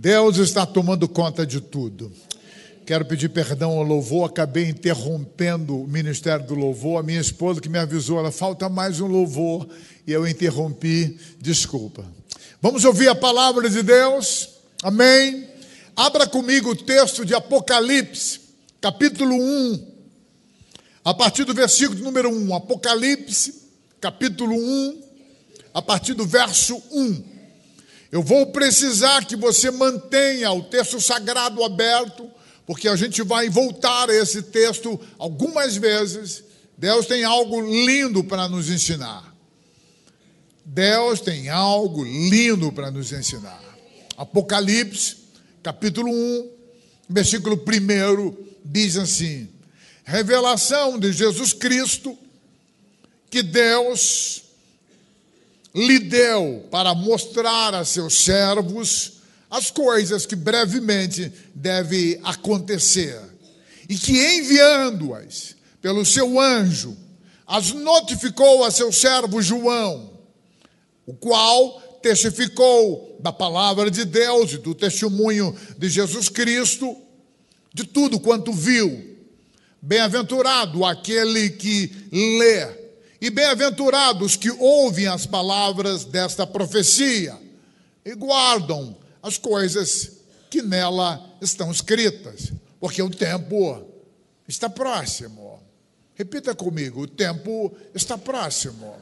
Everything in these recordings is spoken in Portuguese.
Deus está tomando conta de tudo. Quero pedir perdão ao louvor, acabei interrompendo o ministério do louvor. A minha esposa que me avisou, ela falta mais um louvor e eu interrompi, desculpa. Vamos ouvir a palavra de Deus, amém? Abra comigo o texto de Apocalipse, capítulo 1, a partir do versículo número 1. Apocalipse, capítulo 1, a partir do verso 1. Eu vou precisar que você mantenha o texto sagrado aberto, porque a gente vai voltar a esse texto algumas vezes. Deus tem algo lindo para nos ensinar. Deus tem algo lindo para nos ensinar. Apocalipse, capítulo 1, versículo 1, diz assim: revelação de Jesus Cristo, que Deus lhe deu para mostrar a seus servos as coisas que brevemente devem acontecer, e que enviando-as pelo seu anjo, as notificou a seu servo João, o qual testificou da palavra de Deus e do testemunho de Jesus Cristo, de tudo quanto viu. Bem-aventurado aquele que lê, e bem-aventurados que ouvem as palavras desta profecia e guardam as coisas que nela estão escritas, porque o tempo está próximo. Repita comigo: o tempo está próximo.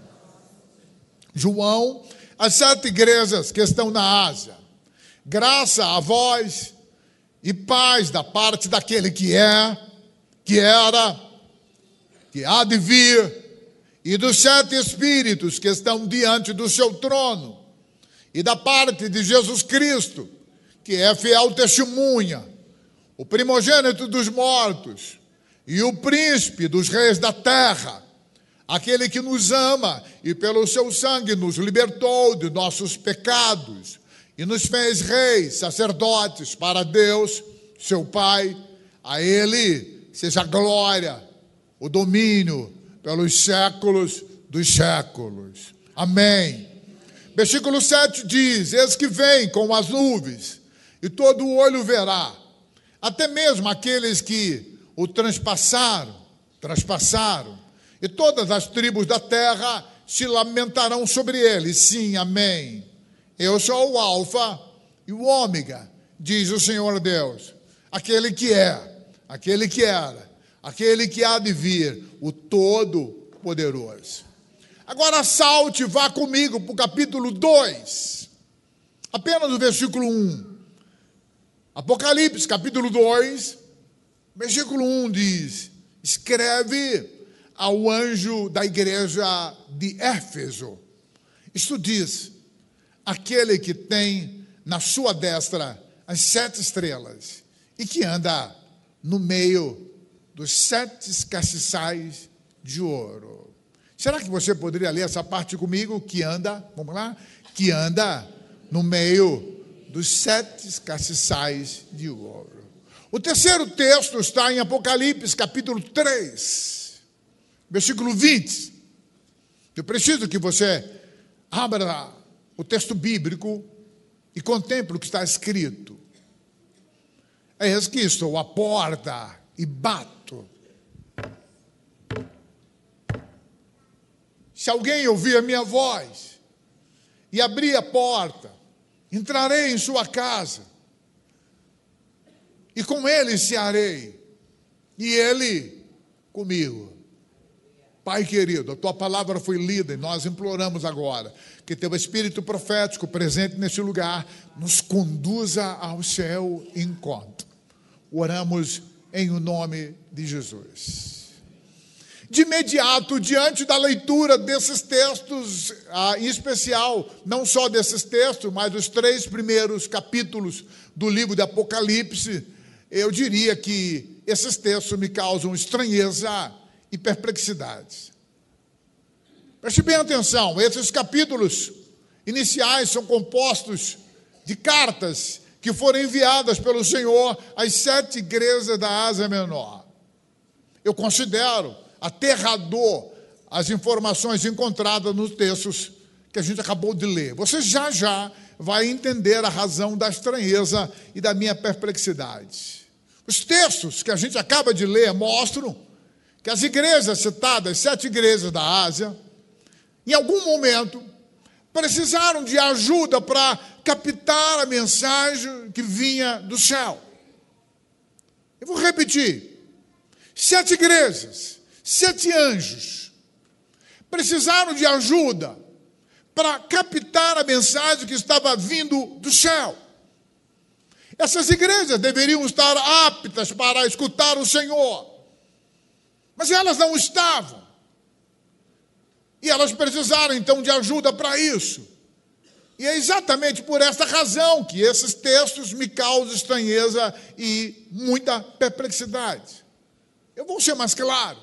João, as 7 igrejas que estão na Ásia, graça a vós e paz da parte daquele que é, que era, que há de vir, e dos 7 espíritos que estão diante do seu trono, e da parte de Jesus Cristo, que é fiel testemunha, o primogênito dos mortos, e o príncipe dos reis da terra, aquele que nos ama e pelo seu sangue nos libertou de nossos pecados, e nos fez reis, sacerdotes para Deus, seu Pai. A ele seja a glória, o domínio, pelos séculos dos séculos. Amém. Versículo 7 diz: eis que vem com as nuvens, e todo o olho verá, até mesmo aqueles que o transpassaram, e todas as tribos da terra se lamentarão sobre ele. Sim, amém. Eu sou o Alfa e o Ômega, diz o Senhor Deus, aquele que é, aquele que era, aquele que há de vir, o Todo-Poderoso. Agora salte, vá comigo para o capítulo 2, apenas o versículo 1. Apocalipse, capítulo 2, versículo 1 diz: escreve ao anjo da igreja de Éfeso. Isto diz: aquele que tem na sua destra as 7 estrelas e que anda no meio dos 7 castiçais de ouro. Será que você poderia ler essa parte comigo? Que anda, vamos lá? Que anda no meio dos 7 castiçais de ouro. O terceiro texto está em Apocalipse, capítulo 3, versículo 20. Eu preciso que você abra o texto bíblico e contemple o que está escrito. Eis que estou à porta e bato. Se alguém ouvir a minha voz e abrir a porta, entrarei em sua casa, e com ele cearei, e ele comigo. Pai querido, a tua palavra foi lida e nós imploramos agora que teu espírito profético presente neste lugar nos conduza ao seu encontro. Oramos em o nome de Jesus. De imediato, diante da leitura desses textos, em especial, não só desses textos, mas dos 3 primeiros capítulos do livro de Apocalipse, eu diria que esses textos me causam estranheza e perplexidade. Preste bem atenção, esses capítulos iniciais são compostos de cartas que foram enviadas pelo Senhor às 7 igrejas da Ásia Menor. Eu considero aterrador as informações encontradas nos textos que a gente acabou de ler. Você já vai entender a razão da estranheza e da minha perplexidade. Os textos que a gente acaba de ler mostram que as igrejas citadas, 7 igrejas da Ásia, em algum momento, precisaram de ajuda para captar a mensagem que vinha do céu. Eu vou repetir. 7 igrejas, 7 anjos, precisaram de ajuda para captar a mensagem que estava vindo do céu. Essas igrejas deveriam estar aptas para escutar o Senhor, mas elas não estavam. E elas precisaram, então, de ajuda para isso. E é exatamente por esta razão que esses textos me causam estranheza e muita perplexidade. Eu vou ser mais claro.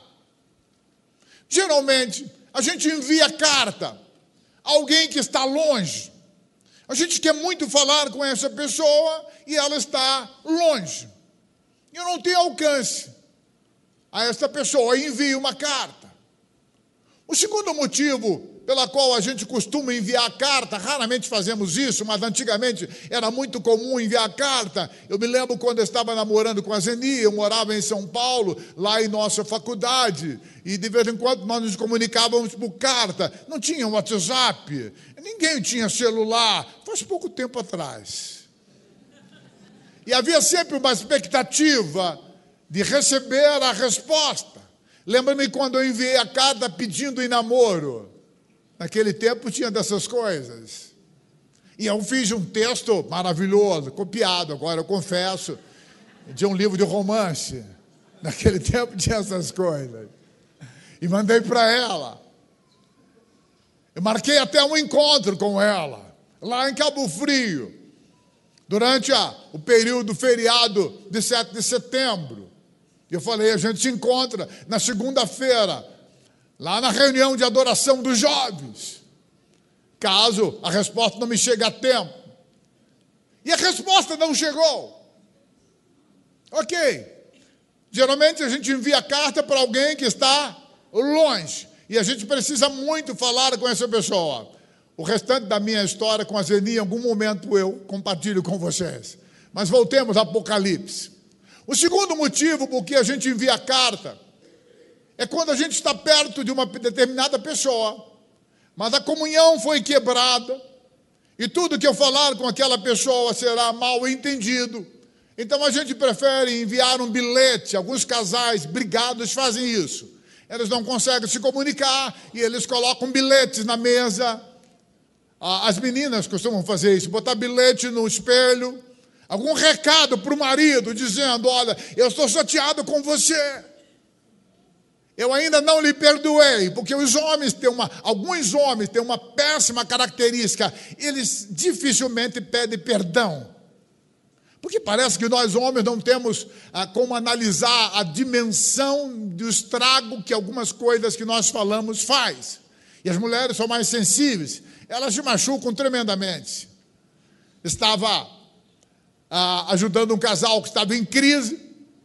Geralmente, a gente envia carta a alguém que está longe. A gente quer muito falar com essa pessoa e ela está longe. Eu não tenho alcance a esta pessoa, envio uma carta. O segundo motivo pela qual a gente costuma enviar carta, raramente fazemos isso, mas antigamente era muito comum enviar carta. Eu me lembro quando eu estava namorando com a Zeni, eu morava em São Paulo, lá em nossa faculdade, e de vez em quando nós nos comunicávamos por carta. Não tinha WhatsApp, ninguém tinha celular, faz pouco tempo atrás. E havia sempre uma expectativa de receber a resposta. Lembra-me quando eu enviei a carta pedindo em namoro. Naquele tempo tinha dessas coisas. E eu fiz um texto maravilhoso, copiado, agora eu confesso, de um livro de romance. Naquele tempo tinha essas coisas. E mandei para ela. Eu marquei até um encontro com ela, lá em Cabo Frio, durante o período feriado de 7 de setembro. Eu falei, a gente se encontra na segunda-feira, lá na reunião de adoração dos jovens, caso a resposta não me chegue a tempo. E a resposta não chegou. Ok. Geralmente a gente envia carta para alguém que está longe, e a gente precisa muito falar com essa pessoa. O restante da minha história com a Zeni, em algum momento eu compartilho com vocês. Mas voltemos ao Apocalipse. O segundo motivo por que a gente envia carta é quando a gente está perto de uma determinada pessoa, mas a comunhão foi quebrada e tudo que eu falar com aquela pessoa será mal entendido. Então a gente prefere enviar um bilhete. Alguns casais brigados fazem isso. Eles não conseguem se comunicar e eles colocam bilhetes na mesa. As meninas costumam fazer isso, botar bilhete no espelho, algum recado para o marido, dizendo, olha, eu estou chateado com você. Eu ainda não lhe perdoei, porque alguns homens têm uma péssima característica, eles dificilmente pedem perdão. Porque parece que nós homens não temos como analisar a dimensão do estrago que algumas coisas que nós falamos faz. E as mulheres são mais sensíveis, elas se machucam tremendamente. Estava ajudando um casal que estava em crise,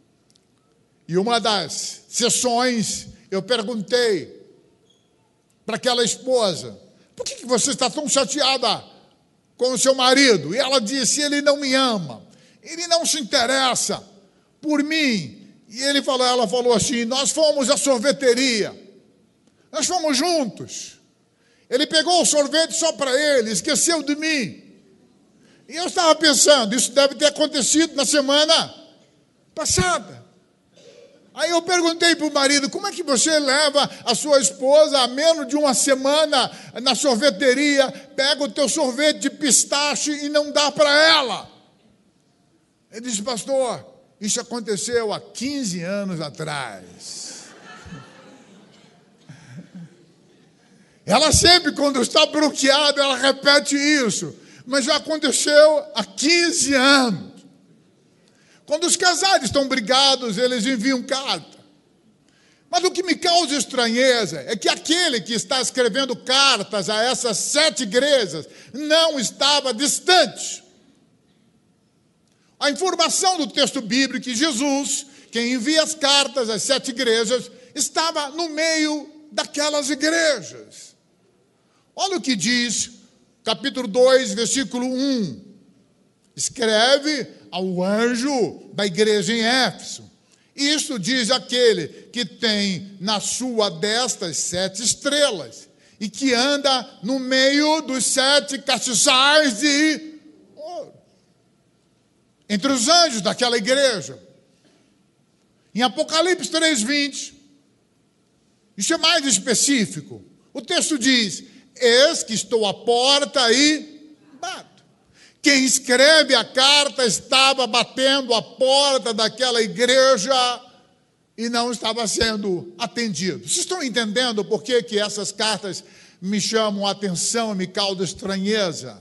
e uma das sessões eu perguntei para aquela esposa, por que você está tão chateada com o seu marido? E ela disse, ele não me ama, ele não se interessa por mim. E ela falou assim, nós fomos à sorveteria, nós fomos juntos, ele pegou o sorvete só para ele, esqueceu de mim. E eu estava pensando, isso deve ter acontecido na semana passada. Aí eu perguntei para o marido, como é que você leva a sua esposa a menos de uma semana na sorveteria, pega o teu sorvete de pistache e não dá para ela? Ele disse, pastor, isso aconteceu há 15 anos atrás. Ela sempre, quando está bloqueada, ela repete isso. Mas já aconteceu há 15 anos. Quando os casais estão brigados, eles enviam carta. Mas o que me causa estranheza é que aquele que está escrevendo cartas a essas 7 igrejas não estava distante. A informação do texto bíblico que Jesus, quem envia as cartas às 7 igrejas, estava no meio daquelas igrejas. Olha o que diz capítulo 2, versículo 1. Escreve ao anjo da igreja em Éfeso. Isto diz aquele que tem na sua destra 7 estrelas e que anda no meio dos 7 castiçais de ouro. Entre os anjos daquela igreja. Em Apocalipse 3:20, isso é mais específico. O texto diz: eis que estou à porta e bato. Quem escreve a carta estava batendo a porta daquela igreja e não estava sendo atendido. Vocês estão entendendo por que essas cartas me chamam a atenção e me causam estranheza?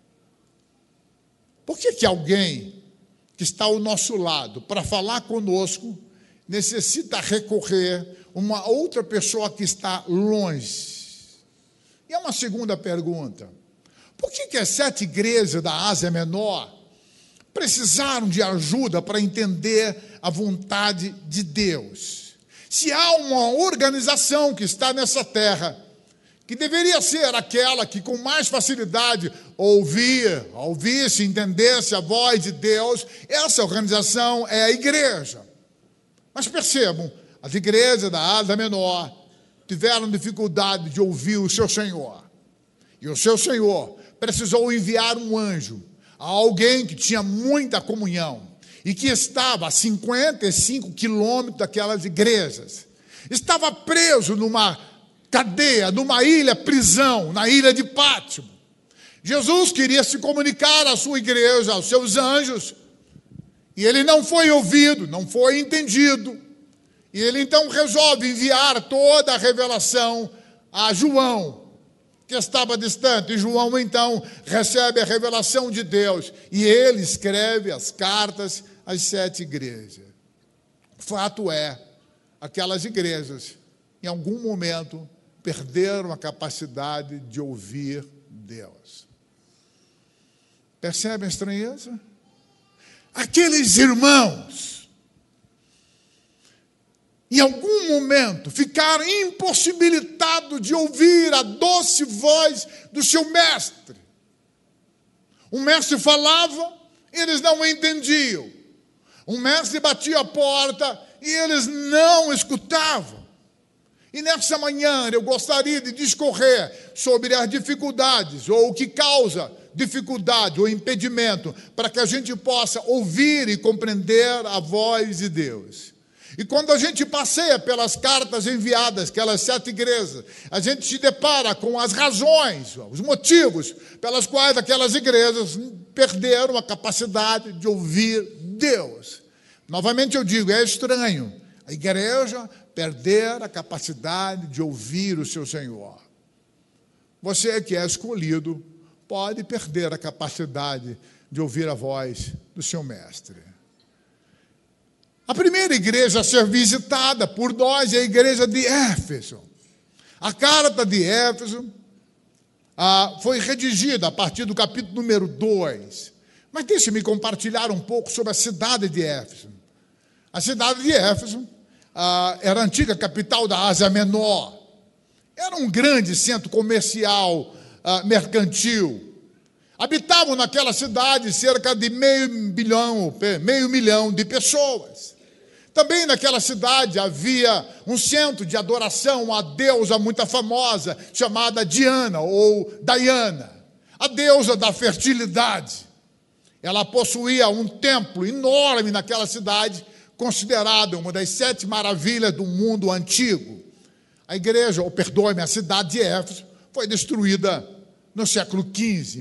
Por que alguém que está ao nosso lado para falar conosco necessita recorrer a uma outra pessoa que está longe? E é uma segunda pergunta. Por que as 7 igrejas da Ásia Menor precisaram de ajuda para entender a vontade de Deus? Se há uma organização que está nessa terra, que deveria ser aquela que com mais facilidade ouvisse, entendesse a voz de Deus, essa organização é a igreja. Mas percebam, as igrejas da Ásia Menor tiveram dificuldade de ouvir o seu Senhor. E o seu Senhor precisou enviar um anjo, a alguém que tinha muita comunhão e que estava a 55 quilômetros daquelas igrejas. Estava preso numa cadeia, numa ilha prisão, na ilha de Pátimo. Jesus queria se comunicar à sua igreja, aos seus anjos, e ele não foi ouvido, não foi entendido. E ele então resolve enviar toda a revelação a João, que estava distante. E João então recebe a revelação de Deus e ele escreve as cartas às 7 igrejas. O fato é, aquelas igrejas, em algum momento, perderam a capacidade de ouvir Deus. Percebem a estranheza? Aqueles irmãos, em algum momento, ficaram impossibilitados de ouvir a doce voz do seu mestre. O mestre falava, eles não entendiam. O mestre batia a porta e eles não escutavam. E nessa manhã eu gostaria de discorrer sobre as dificuldades, ou o que causa dificuldade ou impedimento, para que a gente possa ouvir e compreender a voz de Deus. E quando a gente passeia pelas cartas enviadas, aquelas 7 igrejas, a gente se depara com as razões, os motivos pelas quais aquelas igrejas perderam a capacidade de ouvir Deus. Novamente eu digo, é estranho a igreja perder a capacidade de ouvir o seu Senhor. Você que é escolhido pode perder a capacidade de ouvir a voz do seu mestre. A primeira igreja a ser visitada por nós é a igreja de Éfeso. A carta de Éfeso foi redigida a partir do capítulo número 2. Mas deixe-me compartilhar um pouco sobre a cidade de Éfeso. A cidade de Éfeso era a antiga capital da Ásia Menor. Era um grande centro comercial mercantil. Habitavam naquela cidade cerca de meio milhão de pessoas. Também naquela cidade havia um centro de adoração a deusa muito famosa, chamada Diana ou Diana, a deusa da fertilidade. Ela possuía um templo enorme naquela cidade, considerado uma das 7 maravilhas do mundo antigo. A igreja, a cidade de Éfeso, foi destruída no século XV,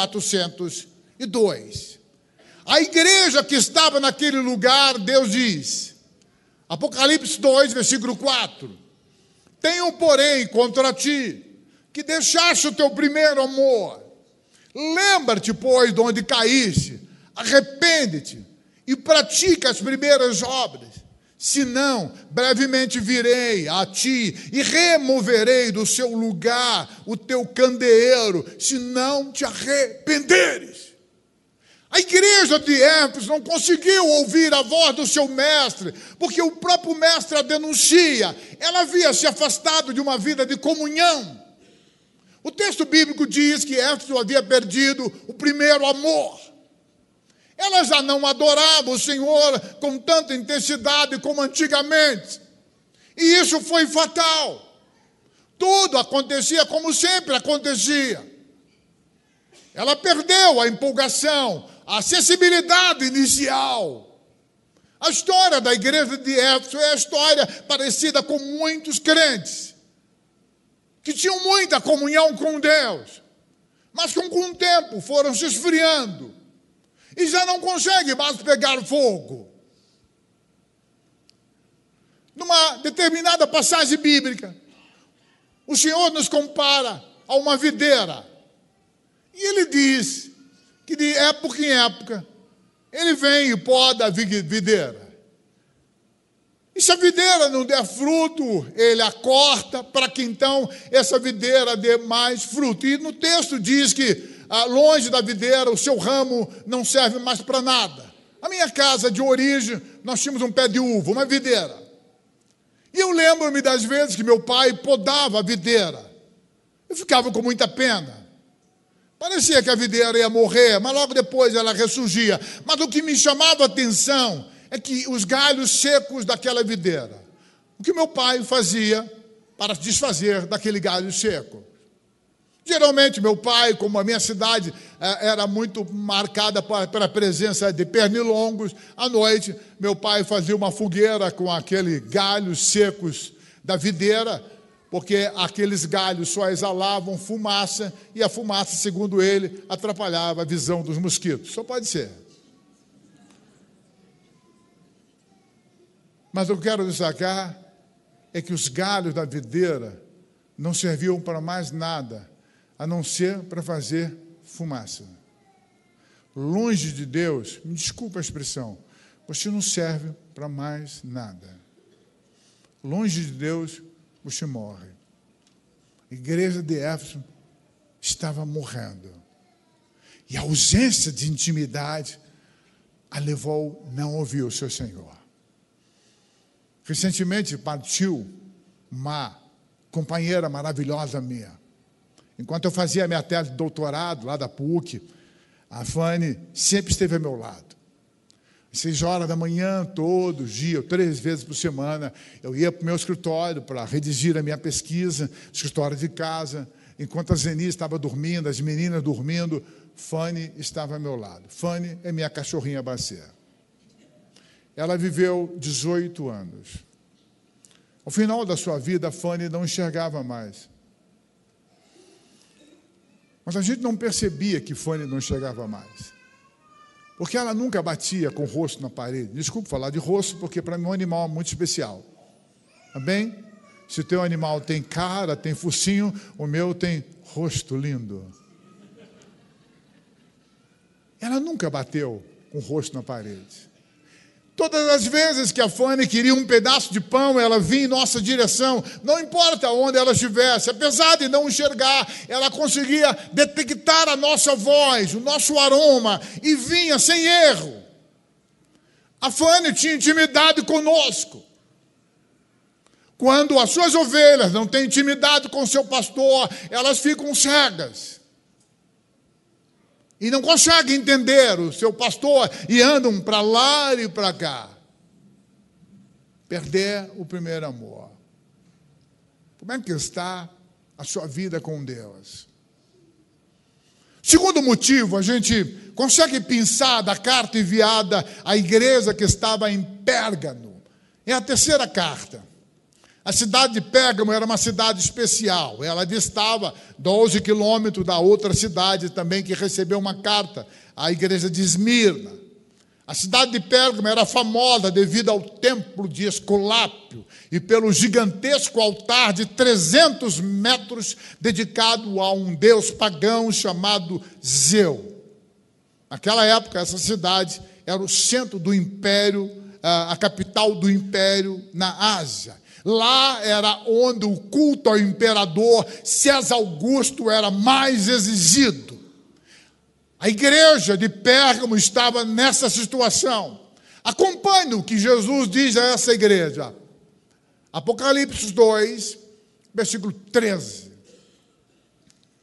1402. A igreja que estava naquele lugar, Deus diz, Apocalipse 2, versículo 4, tenho, porém, contra ti, que deixaste o teu primeiro amor. Lembra-te, pois, de onde caíste, arrepende-te e pratica as primeiras obras. Senão, brevemente virei a ti e removerei do seu lugar o teu candeeiro, se não te arrependeres. A igreja de Éfeso não conseguiu ouvir a voz do seu mestre, porque o próprio mestre a denuncia. Ela havia se afastado de uma vida de comunhão. O texto bíblico diz que Éfeso havia perdido o primeiro amor. Ela já não adorava o Senhor com tanta intensidade como antigamente. E isso foi fatal. Tudo acontecia como sempre acontecia. Ela perdeu a empolgação, a sensibilidade inicial. A história da igreja de Éfeso é a história parecida com muitos crentes que tinham muita comunhão com Deus, mas que com o tempo foram se esfriando e já não conseguem mais pegar fogo. Numa determinada passagem bíblica, o Senhor nos compara a uma videira. E ele diz que de época em época, ele vem e poda a videira. E se a videira não der fruto, ele a corta para que então essa videira dê mais fruto. E no texto diz que longe da videira o seu ramo não serve mais para nada. A minha casa de origem, nós tínhamos um pé de uva, uma videira. E eu lembro-me das vezes que meu pai podava a videira. Eu ficava com muita pena. Parecia que a videira ia morrer, mas logo depois ela ressurgia. Mas o que me chamava a atenção é que os galhos secos daquela videira, o que meu pai fazia para desfazer daquele galho seco? Geralmente meu pai, como a minha cidade era muito marcada pela presença de pernilongos, à noite meu pai fazia uma fogueira com aqueles galhos secos da videira, porque aqueles galhos só exalavam fumaça, e a fumaça, segundo ele, atrapalhava a visão dos mosquitos. Só pode ser. Mas o que eu quero destacar é que os galhos da videira não serviam para mais nada, a não ser para fazer fumaça. Longe de Deus, me desculpa a expressão, você não serve para mais nada. Longe de Deus, você morre. A igreja de Éfeso estava morrendo. E a ausência de intimidade a levou a não ouvir o seu Senhor. Recentemente partiu uma companheira maravilhosa minha. Enquanto eu fazia minha tese de doutorado lá da PUC, a Fanny sempre esteve ao meu lado. Às 6 horas da manhã, todo dia, 3 vezes por semana, eu ia para o meu escritório para redigir a minha pesquisa, escritório de casa. Enquanto a Zeni estava dormindo, as meninas dormindo, Fanny estava ao meu lado. Fanny é minha cachorrinha bacia. Ela viveu 18 anos. Ao final da sua vida, a Fanny não enxergava mais. Mas a gente não percebia que Fanny não enxergava mais. Porque ela nunca batia com o rosto na parede. Desculpe falar de rosto, porque para mim um animal é muito especial. Tá bem? Se o teu animal tem cara, tem focinho, o meu tem rosto lindo. Ela nunca bateu com o rosto na parede. Todas as vezes que a Fanny queria um pedaço de pão, ela vinha em nossa direção, não importa onde ela estivesse, apesar de não enxergar, ela conseguia detectar a nossa voz, o nosso aroma, e vinha sem erro. A Fanny tinha intimidade conosco. Quando as suas ovelhas não têm intimidade com o seu pastor, elas ficam cegas. E não conseguem entender o seu pastor e andam para lá e para cá. Perder o primeiro amor. Como é que está a sua vida com Deus? Segundo motivo, a gente consegue pensar da carta enviada à igreja que estava em Pérgamo. É a terceira carta. A cidade de Pérgamo era uma cidade especial. Ela distava 12 quilômetros da outra cidade também que recebeu uma carta, a igreja de Esmirna. A cidade de Pérgamo era famosa devido ao templo de Esculápio e pelo gigantesco altar de 300 metros dedicado a um deus pagão chamado Zeu. Naquela época, essa cidade era o centro do império, a capital do império na Ásia. Lá era onde o culto ao imperador César Augusto era mais exigido. A igreja de Pérgamo estava nessa situação. Acompanhe o que Jesus diz a essa igreja. Apocalipse 2, versículo 13.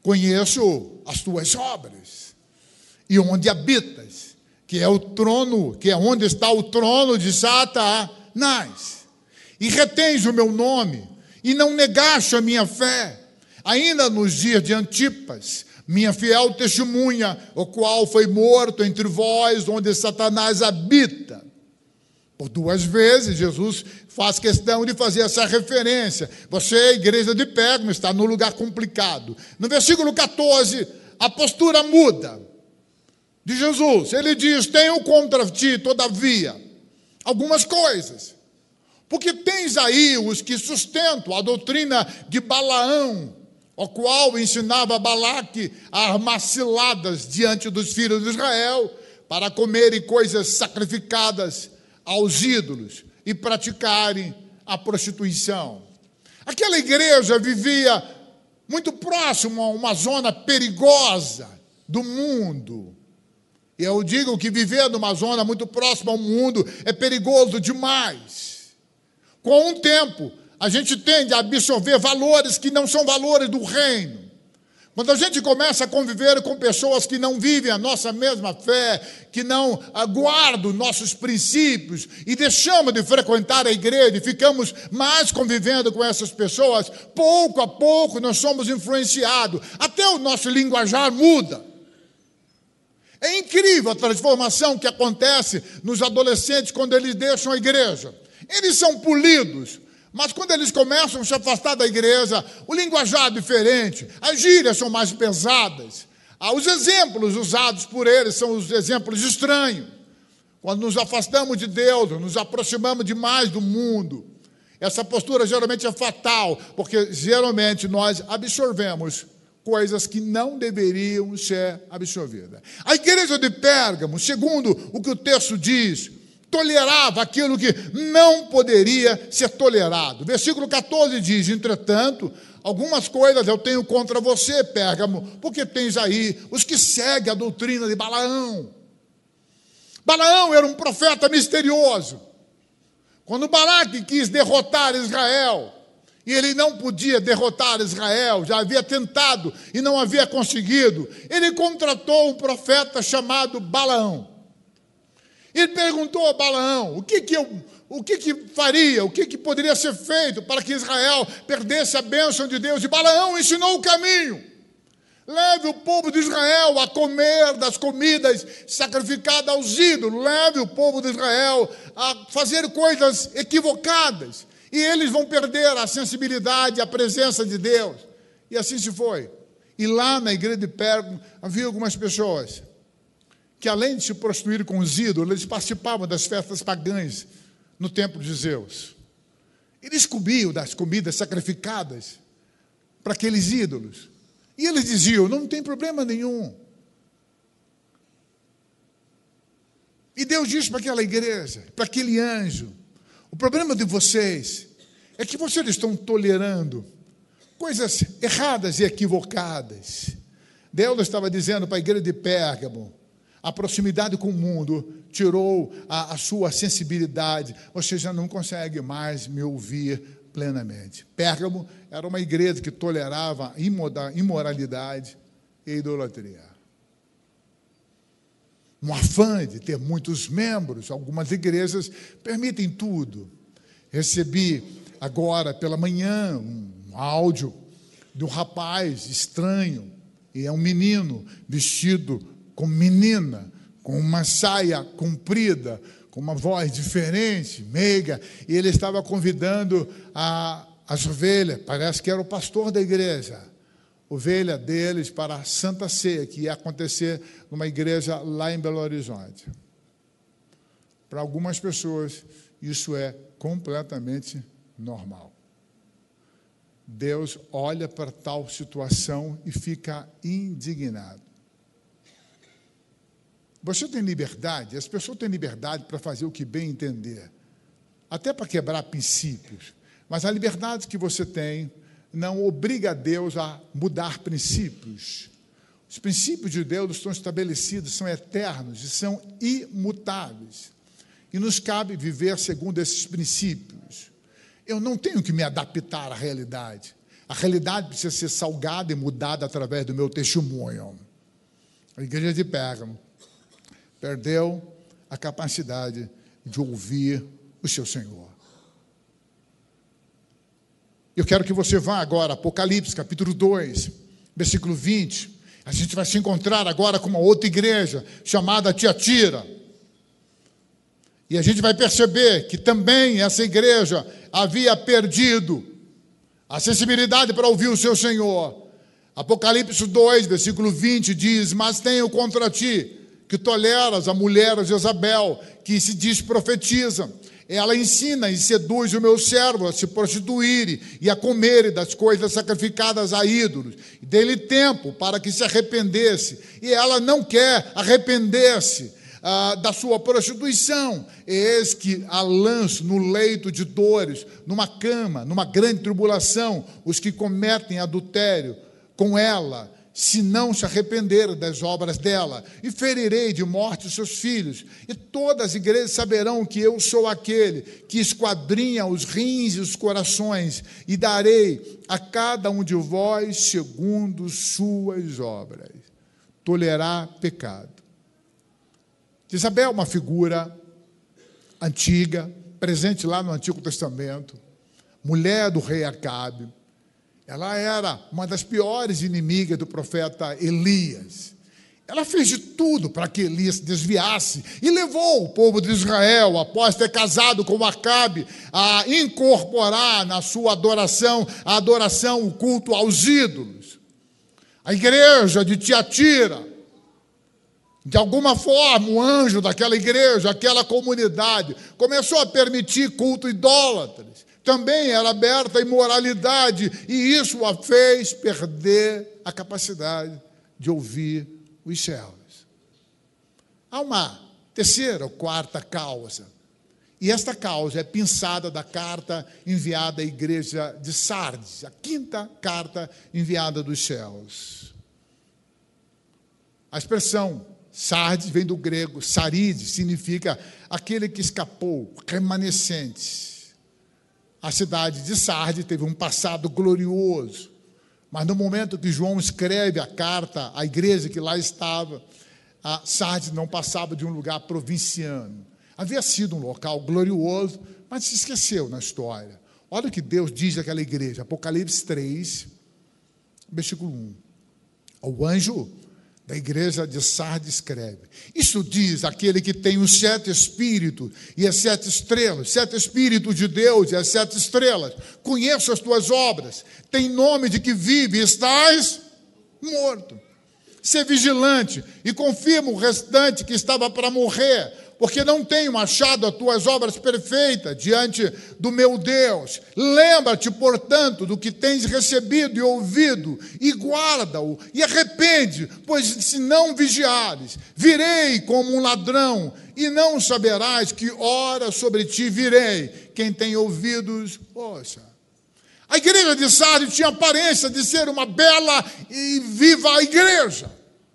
conheço as tuas obras e onde habitas, que é o trono, que é onde está o trono de Satanás. E retens o meu nome, e não negaste a minha fé, ainda nos dias de Antipas, minha fiel testemunha, o qual foi morto entre vós, onde Satanás habita. Por 2 vezes, Jesus faz questão de fazer essa referência. Você, igreja de Pérgamo, está num lugar complicado. No versículo 14, a postura muda de Jesus. Ele diz: tenho contra ti, todavia, algumas coisas. Porque tens aí os que sustentam a doutrina de Balaão, o qual ensinava Balaque a armar ciladas diante dos filhos de Israel, para comerem coisas sacrificadas aos ídolos e praticarem a prostituição. Aquela igreja vivia muito próximo a uma zona perigosa do mundo. E eu digo que viver numa zona muito próxima ao mundo é perigoso demais. Com o tempo, a gente tende a absorver valores que não são valores do reino. Quando a gente começa a conviver com pessoas que não vivem a nossa mesma fé, que não guardam nossos princípios, e deixamos de frequentar a igreja, e ficamos mais convivendo com essas pessoas, pouco a pouco nós somos influenciados, até o nosso linguajar muda. É incrível a transformação que acontece nos adolescentes quando eles deixam a igreja. Eles são polidos, mas quando eles começam a se afastar da igreja, o linguajar é diferente, as gírias são mais pesadas. Os exemplos usados por eles são os exemplos estranhos. Quando nos afastamos de Deus, nos aproximamos demais do mundo, essa postura geralmente é fatal, porque geralmente nós absorvemos coisas que não deveriam ser absorvidas. A igreja de Pérgamo, segundo o que o texto diz, tolerava aquilo que não poderia ser tolerado. Versículo 14 diz: entretanto, algumas coisas eu tenho contra você, Pérgamo, porque tens aí os que seguem a doutrina de Balaão. Balaão era um profeta misterioso. Quando Balaque quis derrotar Israel, e ele não podia derrotar Israel, já havia tentado e não havia conseguido, ele contratou um profeta chamado Balaão. Ele perguntou a Balaão o que faria, o que poderia ser feito para que Israel perdesse a bênção de Deus. E Balaão ensinou o caminho. Leve o povo de Israel a comer das comidas sacrificadas aos ídolos. Leve o povo de Israel a fazer coisas equivocadas. E eles vão perder a sensibilidade, a presença de Deus. E assim se foi. E lá na igreja de Pérgamo havia algumas pessoas que, além de se prostituir com os ídolos, eles participavam das festas pagãs no templo de Zeus. Eles comiam das comidas sacrificadas para aqueles ídolos. E eles diziam: não tem problema nenhum. E Deus disse para aquela igreja, para aquele anjo: o problema de vocês é que vocês estão tolerando coisas erradas e equivocadas. Deus estava dizendo para a igreja de Pérgamo: a proximidade com o mundo tirou a sua sensibilidade. Você já não consegue mais me ouvir plenamente. Pérgamo era uma igreja que tolerava imoralidade e idolatria. Um afã de ter muitos membros. Algumas igrejas permitem tudo. Recebi agora pela manhã um áudio de um rapaz estranho, e é um menino vestido como menina, com uma saia comprida, com uma voz diferente, meiga, e ele estava convidando as ovelhas, parece que era o pastor da igreja, ovelha deles, para a Santa Ceia, que ia acontecer numa igreja lá em Belo Horizonte. Para algumas pessoas, isso é completamente normal. Deus olha para tal situação e fica indignado. Você tem liberdade, as pessoas têm liberdade para fazer o que bem entender, até para quebrar princípios, mas a liberdade que você tem não obriga a Deus a mudar princípios. Os princípios de Deus estão estabelecidos, são eternos e são imutáveis. E nos cabe viver segundo esses princípios. Eu não tenho que me adaptar à realidade. A realidade precisa ser salgada e mudada através do meu testemunho. A igreja de Pérgamo perdeu a capacidade de ouvir o seu Senhor. Eu quero que você vá agora, Apocalipse, capítulo 2, versículo 20. A gente vai se encontrar agora com uma outra igreja, chamada Tiatira. E a gente vai perceber que também essa igreja havia perdido a sensibilidade para ouvir o seu Senhor. Apocalipse 2, versículo 20 diz: mas tenho contra ti que toleras a mulher Jezabel, que se diz profetiza. Ela ensina e seduz o meu servo a se prostituírem e a comerem das coisas sacrificadas a ídolos. E dei-lhe tempo para que se arrependesse. E ela não quer arrepender-se da sua prostituição. Eis que a lanço no leito de dores, numa cama, numa grande tribulação, os que cometem adultério com ela, se não se arrependerem das obras dela, e ferirei de morte os seus filhos, e todas as igrejas saberão que eu sou aquele que esquadrinha os rins e os corações, e darei a cada um de vós segundo suas obras. Tolerar pecado. Jezabel é uma figura antiga, presente lá no Antigo Testamento, mulher do rei Acabe. Ela era uma das piores inimigas do profeta Elias. Ela fez de tudo para que Elias se desviasse e levou o povo de Israel, após ter casado com Acabe, a incorporar na sua adoração, a adoração, o culto aos ídolos. A igreja de Tiatira, de alguma forma, o anjo daquela igreja, aquela comunidade, começou a permitir culto idólatras. Também era aberta à imoralidade, e isso a fez perder a capacidade de ouvir os céus. Há uma terceira ou quarta causa, e esta causa é pensada da carta enviada à igreja de Sardes, a quinta carta enviada dos céus. A expressão Sardes vem do grego saride, significa aquele que escapou, remanescente. A cidade de Sardes teve um passado glorioso, mas no momento que João escreve a carta à igreja que lá estava, a Sardes não passava de um lugar provinciano. Havia sido um local glorioso, mas se esqueceu na história. Olha o que Deus diz daquela igreja, Apocalipse 3, versículo 1. O anjo da igreja de Sardes escreve: isso diz aquele que tem os 7 espíritos e as 7 estrelas, 7 espíritos de Deus e as 7 estrelas. Conheço as tuas obras, tem nome de que vive e estás morto. Ser vigilante e confirma o restante que estava para morrer, porque não tenho achado as tuas obras perfeitas diante do meu Deus. Lembra-te, portanto, do que tens recebido e ouvido, e guarda-o, e arrepende, pois se não vigiares, virei como um ladrão, e não saberás que hora sobre ti virei. Quem tem ouvidos, ouça. A igreja de Sardes tinha aparência de ser uma bela e viva igreja.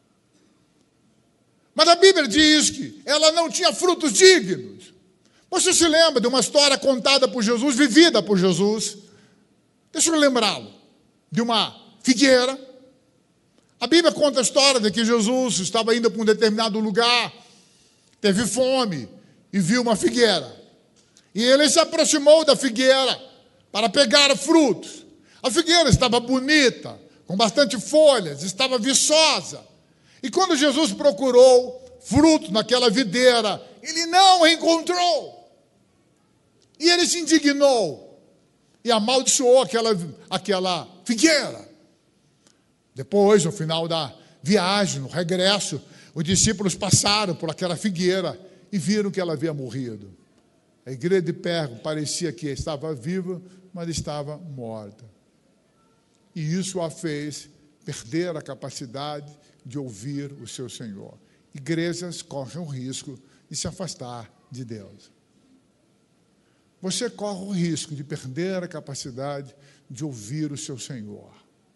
Mas a Bíblia diz que ela não tinha frutos dignos. Você se lembra de uma história contada por Jesus, vivida por Jesus? Deixa eu lembrá-lo. De uma figueira. A Bíblia conta a história de que Jesus estava indo para um determinado lugar, teve fome e viu uma figueira. E ele se aproximou da figueira para pegar frutos. A figueira estava bonita, com bastante folhas, estava viçosa. E quando Jesus procurou fruto naquela videira, ele não encontrou. E ele se indignou e amaldiçoou aquela figueira. Depois, no final da viagem, no regresso, os discípulos passaram por aquela figueira e viram que ela havia morrido. A igreja de Pérgamo parecia que estava viva, mas estava morta. E isso a fez perder a capacidade de ouvir o seu Senhor. Igrejas correm o risco de se afastar de Deus. Você corre o risco de perder a capacidade de ouvir o seu Senhor.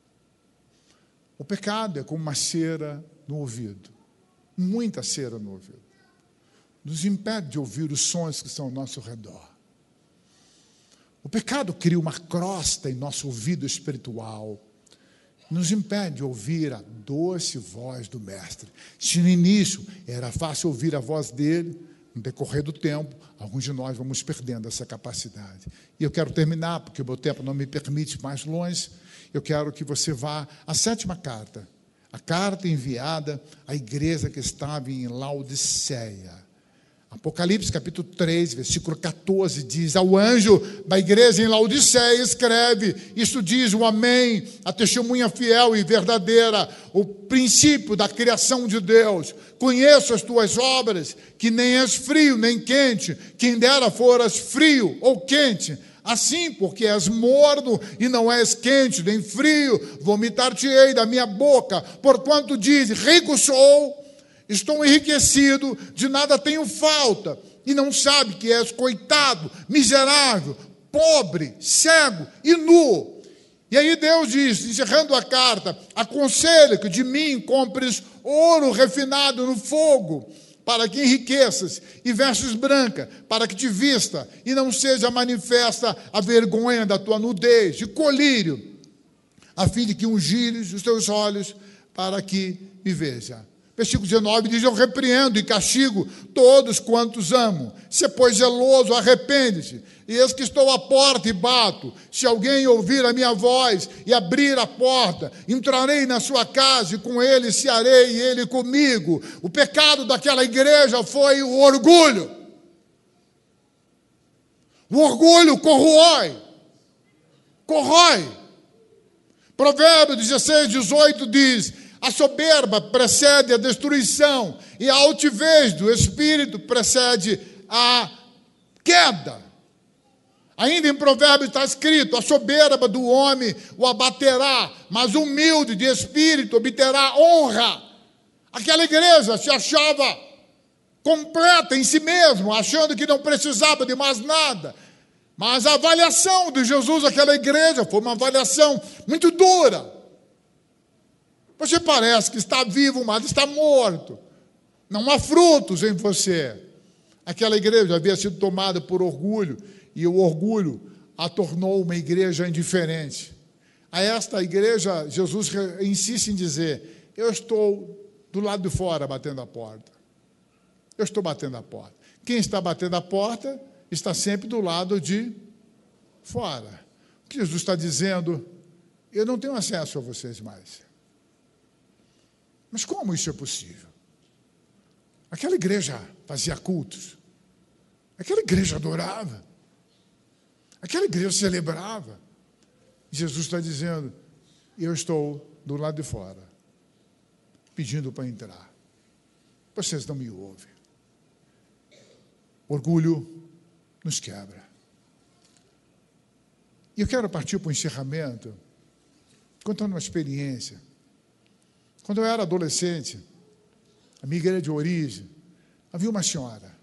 O pecado é como uma cera no ouvido, muita cera no ouvido. Nos impede de ouvir os sons que estão ao nosso redor. O pecado cria uma crosta em nosso ouvido espiritual, nos impede de ouvir a doce voz do Mestre. Se no início era fácil ouvir a voz dele, no decorrer do tempo, alguns de nós vamos perdendo essa capacidade. E eu quero terminar, porque o meu tempo não me permite ir mais longe. Eu quero que você vá à 7ª carta, a carta enviada à igreja que estava em Laodiceia. Apocalipse capítulo 3, versículo 14, diz: ao anjo da igreja em Laodiceia escreve, isto diz o Amém, a testemunha fiel e verdadeira, o princípio da criação de Deus. Conheço as tuas obras, que nem és frio nem quente, quem dera foras frio ou quente. Assim, porque és morno e não és quente nem frio, vomitar-te-ei da minha boca, porquanto diz, rico sou, estou enriquecido, de nada tenho falta, e não sabe que és coitado, miserável, pobre, cego e nu. E aí Deus diz, encerrando a carta, aconselho que de mim compres ouro refinado no fogo, para que enriqueças, e vestes branca, para que te vista, e não seja manifesta a vergonha da tua nudez, e colírio, a fim de que ungires os teus olhos, para que me veja. Versículo 19 diz, eu repreendo e castigo todos quantos amo. Se pois zeloso, arrepende-te. E eis que estou à porta e bato. Se alguém ouvir a minha voz e abrir a porta, entrarei na sua casa e com ele cearei e ele comigo. O pecado daquela igreja foi o orgulho. O orgulho corrói. Corrói. Provérbios 16, 18 diz, a soberba precede a destruição e a altivez do espírito precede a queda. Ainda em Provérbios está escrito, a soberba do homem o abaterá, mas o humilde de espírito obterá honra. Aquela igreja se achava completa em si mesmo, achando que não precisava de mais nada. Mas a avaliação de Jesus àquela igreja foi uma avaliação muito dura. Você parece que está vivo, mas está morto. Não há frutos em você. Aquela igreja havia sido tomada por orgulho, e o orgulho a tornou uma igreja indiferente. A esta igreja, Jesus insiste em dizer, eu estou do lado de fora batendo a porta. Eu estou batendo a porta. Quem está batendo a porta está sempre do lado de fora. O que Jesus está dizendo, eu não tenho acesso a vocês mais. Mas como isso é possível? Aquela igreja fazia cultos. Aquela igreja adorava. Aquela igreja celebrava. Jesus está dizendo, eu estou do lado de fora, pedindo para entrar. Vocês não me ouvem. Orgulho nos quebra. E eu quero partir para o encerramento, contando uma experiência. Quando eu era adolescente, a minha igreja de origem, havia uma senhora.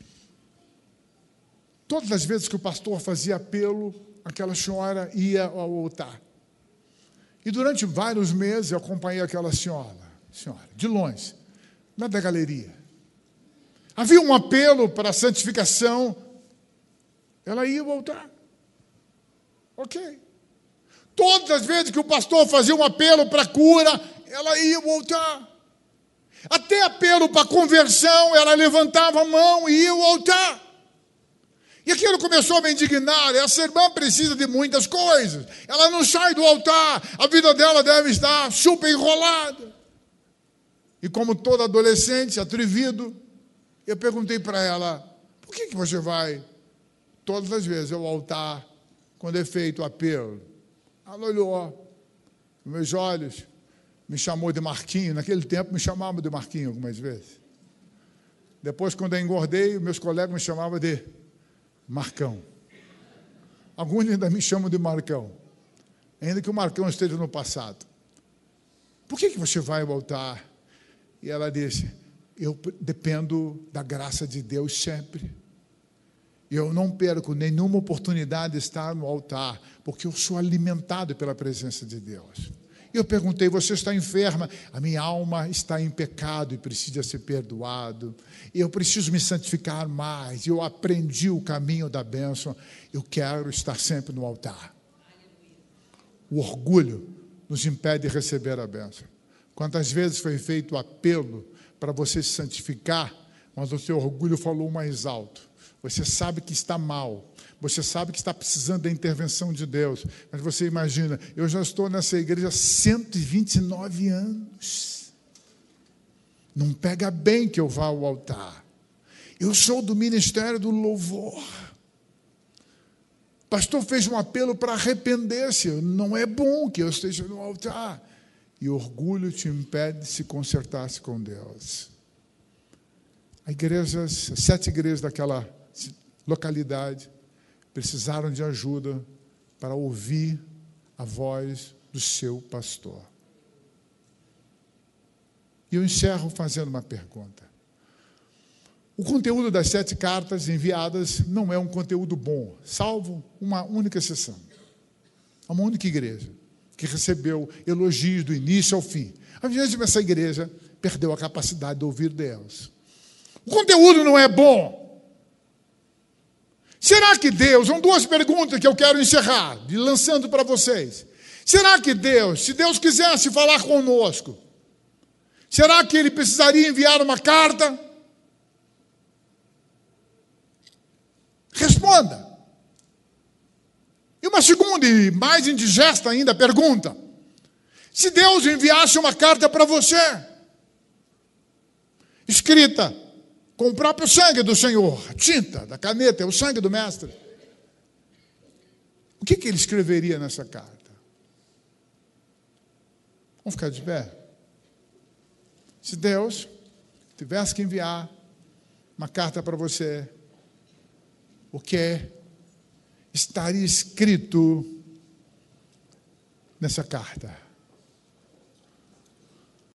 Todas as vezes que o pastor fazia apelo, aquela senhora ia ao altar. E durante vários meses eu acompanhei aquela senhora, de longe, lá da galeria. Havia um apelo para a santificação, ela ia ao altar. Ok. Todas as vezes que o pastor fazia um apelo para cura, ela ia ao altar. Até apelo para conversão, ela levantava a mão e ia ao altar. E aquilo começou a me indignar. Essa irmã precisa de muitas coisas. Ela não sai do altar. A vida dela deve estar super enrolada. E como todo adolescente, atrevido, eu perguntei para ela, por que você vai todas as vezes ao altar quando é feito o apelo? Ela olhou nos meus olhos, me chamou de Marquinho. Naquele tempo me chamavam de Marquinho algumas vezes. Depois, quando eu engordei, meus colegas me chamavam de Marcão. Alguns ainda me chamam de Marcão, ainda que o Marcão esteja no passado. Por que você vai ao altar? E ela disse, eu dependo da graça de Deus sempre. Eu não perco nenhuma oportunidade de estar no altar, porque eu sou alimentado pela presença de Deus. E eu perguntei, você está enferma? A minha alma está em pecado e precisa ser perdoado. Eu preciso me santificar mais. Eu aprendi o caminho da bênção. Eu quero estar sempre no altar. O orgulho nos impede de receber a bênção. Quantas vezes foi feito o apelo para você se santificar, mas o seu orgulho falou mais alto. Você sabe que está mal. Você sabe que está precisando da intervenção de Deus. Mas você imagina, eu já estou nessa igreja há 129 anos. Não pega bem que eu vá ao altar. Eu sou do ministério do louvor. O pastor fez um apelo para arrepender-se. Não é bom que eu esteja no altar. E o orgulho te impede de se consertar-se com Deus. As 7 igrejas daquela localidade precisaram de ajuda para ouvir a voz do seu pastor. E eu encerro fazendo uma pergunta. O conteúdo das 7 cartas enviadas não é um conteúdo bom, salvo uma única exceção. Há uma única igreja que recebeu elogios do início ao fim. A gente dessa igreja perdeu a capacidade de ouvir Deus. O conteúdo não é bom. Será que Deus, são 2 perguntas que eu quero encerrar, lançando para vocês. Será que Deus, se Deus quisesse falar conosco, será que Ele precisaria enviar uma carta? Responda. E uma segunda e mais indigesta ainda pergunta. Se Deus enviasse uma carta para você, escrita com o próprio sangue do Senhor, a tinta da caneta, é o sangue do Mestre, o que ele escreveria nessa carta? Vamos ficar de pé? Se Deus tivesse que enviar uma carta para você, o que estaria escrito nessa carta?